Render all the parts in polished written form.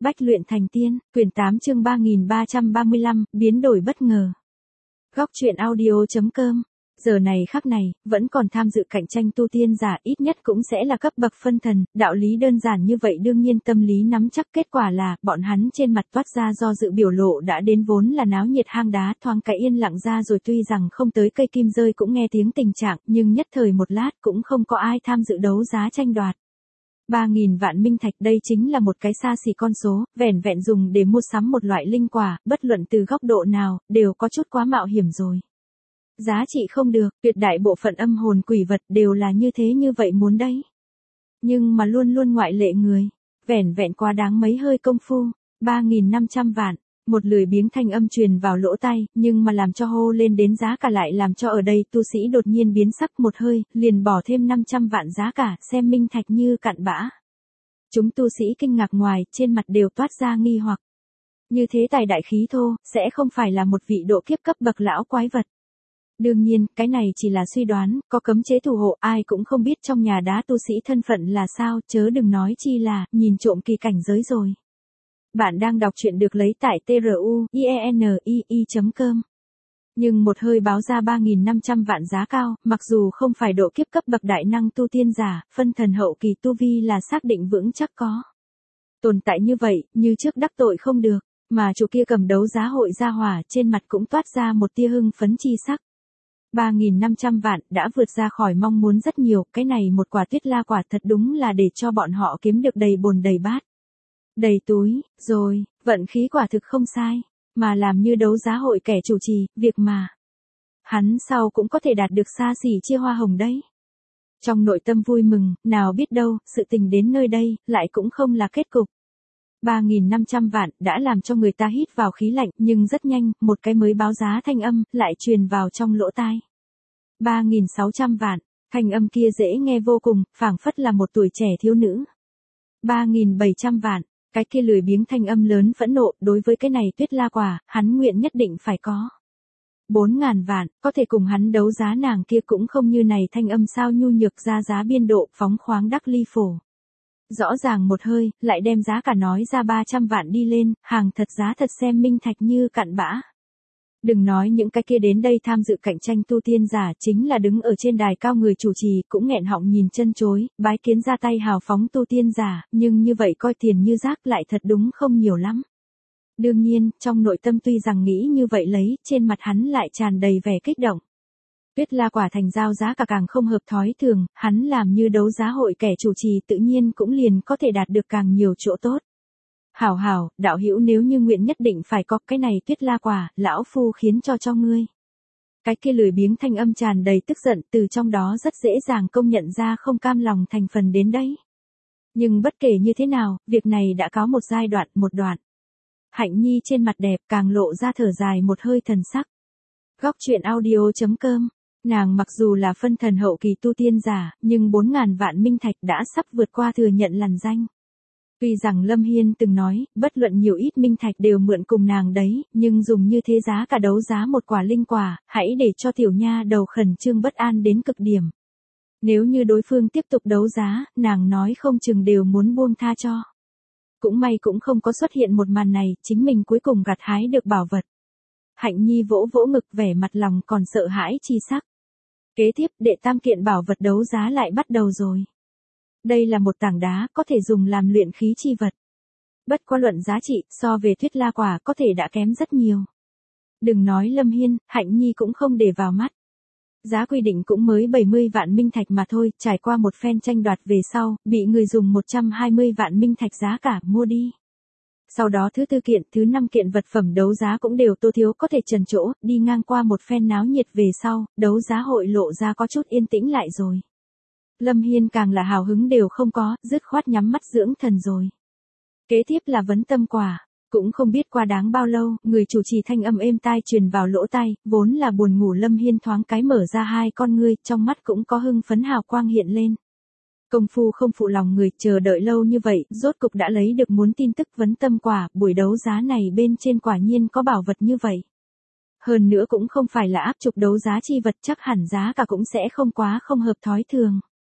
Bách luyện thành tiên, quyển 8 chương 3335, biến đổi bất ngờ. Góc truyện audio.com. Giờ này khắc này, vẫn còn tham dự cạnh tranh tu tiên giả, ít nhất cũng sẽ là cấp bậc phân thần, đạo lý đơn giản như vậy đương nhiên tâm lý nắm chắc, kết quả là, bọn hắn trên mặt toát ra do dự biểu lộ đã đến vốn là náo nhiệt hang đá, thoáng cái yên lặng ra rồi, tuy rằng không tới cây kim rơi cũng nghe tiếng tình trạng, nhưng nhất thời một lát cũng không có ai tham dự đấu giá tranh đoạt. 3.000 vạn minh thạch, đây chính là một cái xa xỉ con số, vẻn vẹn dùng để mua sắm một loại linh quả, bất luận từ góc độ nào, đều có chút quá mạo hiểm rồi. Giá trị không được, tuyệt đại bộ phận âm hồn quỷ vật đều là như thế như vậy muốn đấy. Nhưng mà luôn luôn ngoại lệ người, vẻn vẹn quá đáng mấy hơi công phu, 3.500 vạn. Một lười biếng thanh âm truyền vào lỗ tai, nhưng mà làm cho hô lên đến giá cả lại làm cho ở đây tu sĩ đột nhiên biến sắc, một hơi, liền bỏ thêm 500 vạn giá cả, xem minh thạch như cặn bã. Chúng tu sĩ kinh ngạc ngoài, trên mặt đều toát ra nghi hoặc. Như thế tài đại khí thô, sẽ không phải là một vị độ kiếp cấp bậc lão quái vật. Đương nhiên, cái này chỉ là suy đoán, có cấm chế thủ hộ, ai cũng không biết trong nhà đá tu sĩ thân phận là sao, chớ đừng nói chi là, nhìn trộm kỳ cảnh giới rồi. Bạn đang đọc truyện được lấy tại truyenii.com. Nhưng một hơi báo ra 3.500 vạn giá cao, mặc dù không phải độ kiếp cấp bậc đại năng tu tiên giả, phân thần hậu kỳ tu vi là xác định vững chắc có. Tồn tại như vậy, như trước đắc tội không được, mà chủ kia cầm đấu giá hội ra hỏa, trên mặt cũng toát ra một tia hưng phấn chi sắc. 3.500 vạn đã vượt ra khỏi mong muốn rất nhiều, cái này một quả tuyết la quả thật đúng là để cho bọn họ kiếm được đầy bồn đầy bát. Đầy túi, rồi, vận khí quả thực không sai, mà làm như đấu giá hội kẻ chủ trì, việc mà hắn sau cũng có thể đạt được xa xỉ chia hoa hồng đấy. Trong nội tâm vui mừng, nào biết đâu, sự tình đến nơi đây, lại cũng không là kết cục. 3.500 vạn đã làm cho người ta hít vào khí lạnh, nhưng rất nhanh, một cái mới báo giá thanh âm, lại truyền vào trong lỗ tai. 3.600 vạn, thanh âm kia dễ nghe vô cùng, phảng phất là một tuổi trẻ thiếu nữ. 3.700 vạn. Cái kia lười biếng thanh âm lớn phẫn nộ, đối với cái này tuyết la quả, hắn nguyện nhất định phải có. 4.000 vạn, có thể cùng hắn đấu giá nàng kia cũng không như này thanh âm sao nhu nhược ra giá biên độ phóng khoáng đắc ly phổ. Rõ ràng một hơi, lại đem giá cả nói ra 300 vạn đi lên, hàng thật giá thật xem minh thạch như cặn bã. Đừng nói những cái kia đến đây tham dự cạnh tranh tu tiên giả, chính là đứng ở trên đài cao người chủ trì cũng nghẹn họng nhìn chân chối, bái kiến ra tay hào phóng tu tiên giả, nhưng như vậy coi tiền như rác lại thật đúng không nhiều lắm. Đương nhiên, trong nội tâm tuy rằng nghĩ như vậy lấy, trên mặt hắn lại tràn đầy vẻ kích động. Tuyết la quả thành giao giá cả càng không hợp thói thường, hắn làm như đấu giá hội kẻ chủ trì tự nhiên cũng liền có thể đạt được càng nhiều chỗ tốt. Hảo hảo, đạo hữu nếu như nguyện nhất định phải có cái này tuyết la quả, lão phu khiến cho ngươi. Cái kia lười biếng thanh âm tràn đầy tức giận, từ trong đó rất dễ dàng công nhận ra không cam lòng thành phần đến đấy. Nhưng bất kể như thế nào, việc này đã có một giai đoạn, một đoạn. Hạnh Nhi trên mặt đẹp càng lộ ra thở dài một hơi thần sắc. Góc truyện audio.com. Nàng mặc dù là phân thần hậu kỳ tu tiên giả, nhưng 4.000 vạn minh thạch đã sắp vượt qua thừa nhận lằn danh. Tuy rằng Lâm Hiên từng nói, bất luận nhiều ít minh thạch đều mượn cùng nàng đấy, nhưng dùng như thế giá cả đấu giá một quả linh quả, hãy để cho tiểu nha đầu khẩn trương bất an đến cực điểm. Nếu như đối phương tiếp tục đấu giá, nàng nói không chừng đều muốn buông tha cho. Cũng may cũng không có xuất hiện một màn này, chính mình cuối cùng gặt hái được bảo vật. Hạnh Nhi vỗ vỗ ngực vẻ mặt lòng còn sợ hãi chi sắc. Kế tiếp, đệ tam kiện bảo vật đấu giá lại bắt đầu rồi. Đây là một tảng đá có thể dùng làm luyện khí chi vật. Bất quá luận giá trị, so về tuyết la quả có thể đã kém rất nhiều. Đừng nói Lâm Hiên, Hạnh Nhi cũng không để vào mắt. Giá quy định cũng mới 70 vạn minh thạch mà thôi, trải qua một phen tranh đoạt về sau, bị người dùng 120 vạn minh thạch giá cả mua đi. Sau đó thứ tư kiện, thứ năm kiện vật phẩm đấu giá cũng đều Tô Thiếu có thể trần chỗ, đi ngang qua một phen náo nhiệt về sau, đấu giá hội lộ ra có chút yên tĩnh lại rồi. Lâm Hiên càng là hào hứng đều không có, dứt khoát nhắm mắt dưỡng thần rồi. Kế tiếp là vấn tâm quả, cũng không biết qua đáng bao lâu, người chủ trì thanh âm êm tai truyền vào lỗ tai, vốn là buồn ngủ Lâm Hiên thoáng cái mở ra hai con ngươi, trong mắt cũng có hưng phấn hào quang hiện lên. Công phu không phụ lòng người, chờ đợi lâu như vậy, rốt cục đã lấy được muốn tin tức vấn tâm quả, buổi đấu giá này bên trên quả nhiên có bảo vật như vậy. Hơn nữa cũng không phải là áp trục đấu giá chi vật, chắc hẳn giá cả cũng sẽ không quá không hợp thói thường.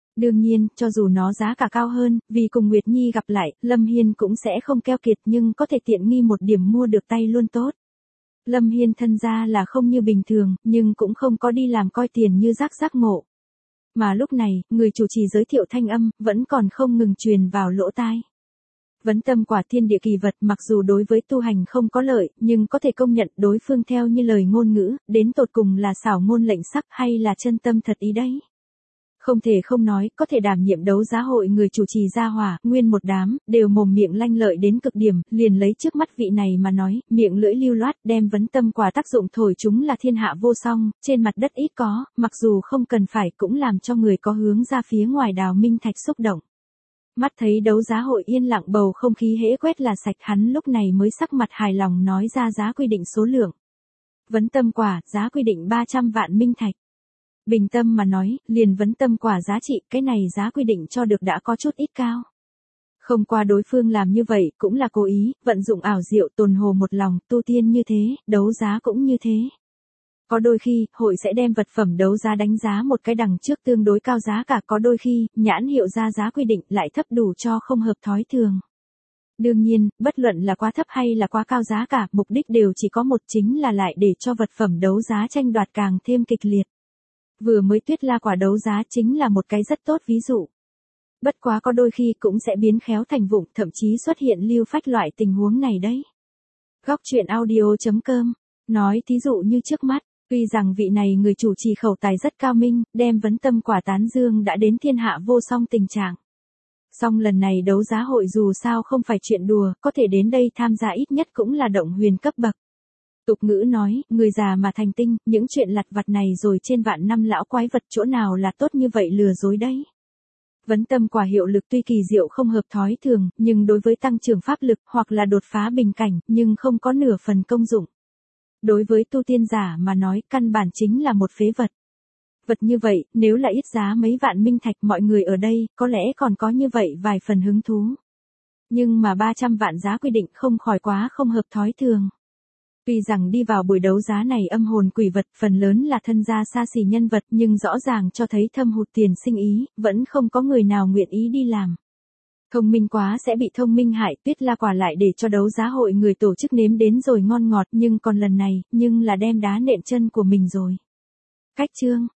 Đương nhiên, cho dù nó giá cả cao hơn, vì cùng Nguyệt Nhi gặp lại, Lâm Hiên cũng sẽ không keo kiệt nhưng có thể tiện nghi một điểm mua được tay luôn tốt. Lâm Hiên thân ra là không như bình thường, nhưng cũng không có đi làm coi tiền như rác rác ngộ. Mà lúc này, người chủ trì giới thiệu thanh âm, vẫn còn không ngừng truyền vào lỗ tai. Vấn tâm quả thiên địa kỳ vật mặc dù đối với tu hành không có lợi, nhưng có thể công nhận đối phương theo như lời ngôn ngữ, đến tột cùng là xảo ngôn lệnh sắc hay là chân tâm thật ý đấy. Không thể không nói, có thể đảm nhiệm đấu giá hội người chủ trì gia hỏa, nguyên một đám, đều mồm miệng lanh lợi đến cực điểm, liền lấy trước mắt vị này mà nói, miệng lưỡi lưu loát, đem vấn tâm quả tác dụng thổi chúng là thiên hạ vô song, trên mặt đất ít có, mặc dù không cần phải cũng làm cho người có hướng ra phía ngoài đào minh thạch xúc động. Mắt thấy đấu giá hội yên lặng bầu không khí hễ quét là sạch, hắn lúc này mới sắc mặt hài lòng nói ra giá quy định số lượng. Vấn tâm quả, giá quy định 300 vạn minh thạch. Bình tâm mà nói, liền vấn tâm quả giá trị, cái này giá quy định cho được đã có chút ít cao. Không qua đối phương làm như vậy, cũng là cố ý, vận dụng ảo diệu tồn hồ một lòng, tu tiên như thế, đấu giá cũng như thế. Có đôi khi, hội sẽ đem vật phẩm đấu giá đánh giá một cái đằng trước tương đối cao giá cả, có đôi khi, nhãn hiệu ra giá quy định lại thấp đủ cho không hợp thói thường. Đương nhiên, bất luận là quá thấp hay là quá cao giá cả, mục đích đều chỉ có một, chính là lại để cho vật phẩm đấu giá tranh đoạt càng thêm kịch liệt. Vừa mới Tuyết La quả đấu giá chính là một cái rất tốt ví dụ. Bất quá có đôi khi cũng sẽ biến khéo thành vụng, thậm chí xuất hiện lưu phách loại tình huống này đấy. Góc truyện audio.com nói thí dụ như trước mắt, tuy rằng vị này người chủ trì khẩu tài rất cao minh, đem vấn tâm quả tán dương đã đến thiên hạ vô song tình trạng. Song lần này đấu giá hội dù sao không phải chuyện đùa, có thể đến đây tham gia ít nhất cũng là động huyền cấp bậc. Tục ngữ nói, người già mà thành tinh, những chuyện lặt vặt này rồi trên vạn năm lão quái vật chỗ nào là tốt như vậy lừa dối đấy. Vấn tâm quả hiệu lực tuy kỳ diệu không hợp thói thường, nhưng đối với tăng trưởng pháp lực hoặc là đột phá bình cảnh, nhưng không có nửa phần công dụng. Đối với tu tiên giả mà nói, căn bản chính là một phế vật. Vật như vậy, nếu là ít giá mấy vạn minh thạch, mọi người ở đây, có lẽ còn có như vậy vài phần hứng thú. Nhưng mà 300 vạn giá quy định không khỏi quá không hợp thói thường. Tuy rằng đi vào buổi đấu giá này âm hồn quỷ vật phần lớn là thân gia xa xỉ nhân vật, nhưng rõ ràng cho thấy thâm hụt tiền sinh ý, vẫn không có người nào nguyện ý đi làm. Thông minh quá sẽ bị thông minh hại, Tuyết La quả lại để cho đấu giá hội người tổ chức nếm đến rồi ngon ngọt, nhưng còn lần này, nhưng là đem đá nện chân của mình rồi. Cách chương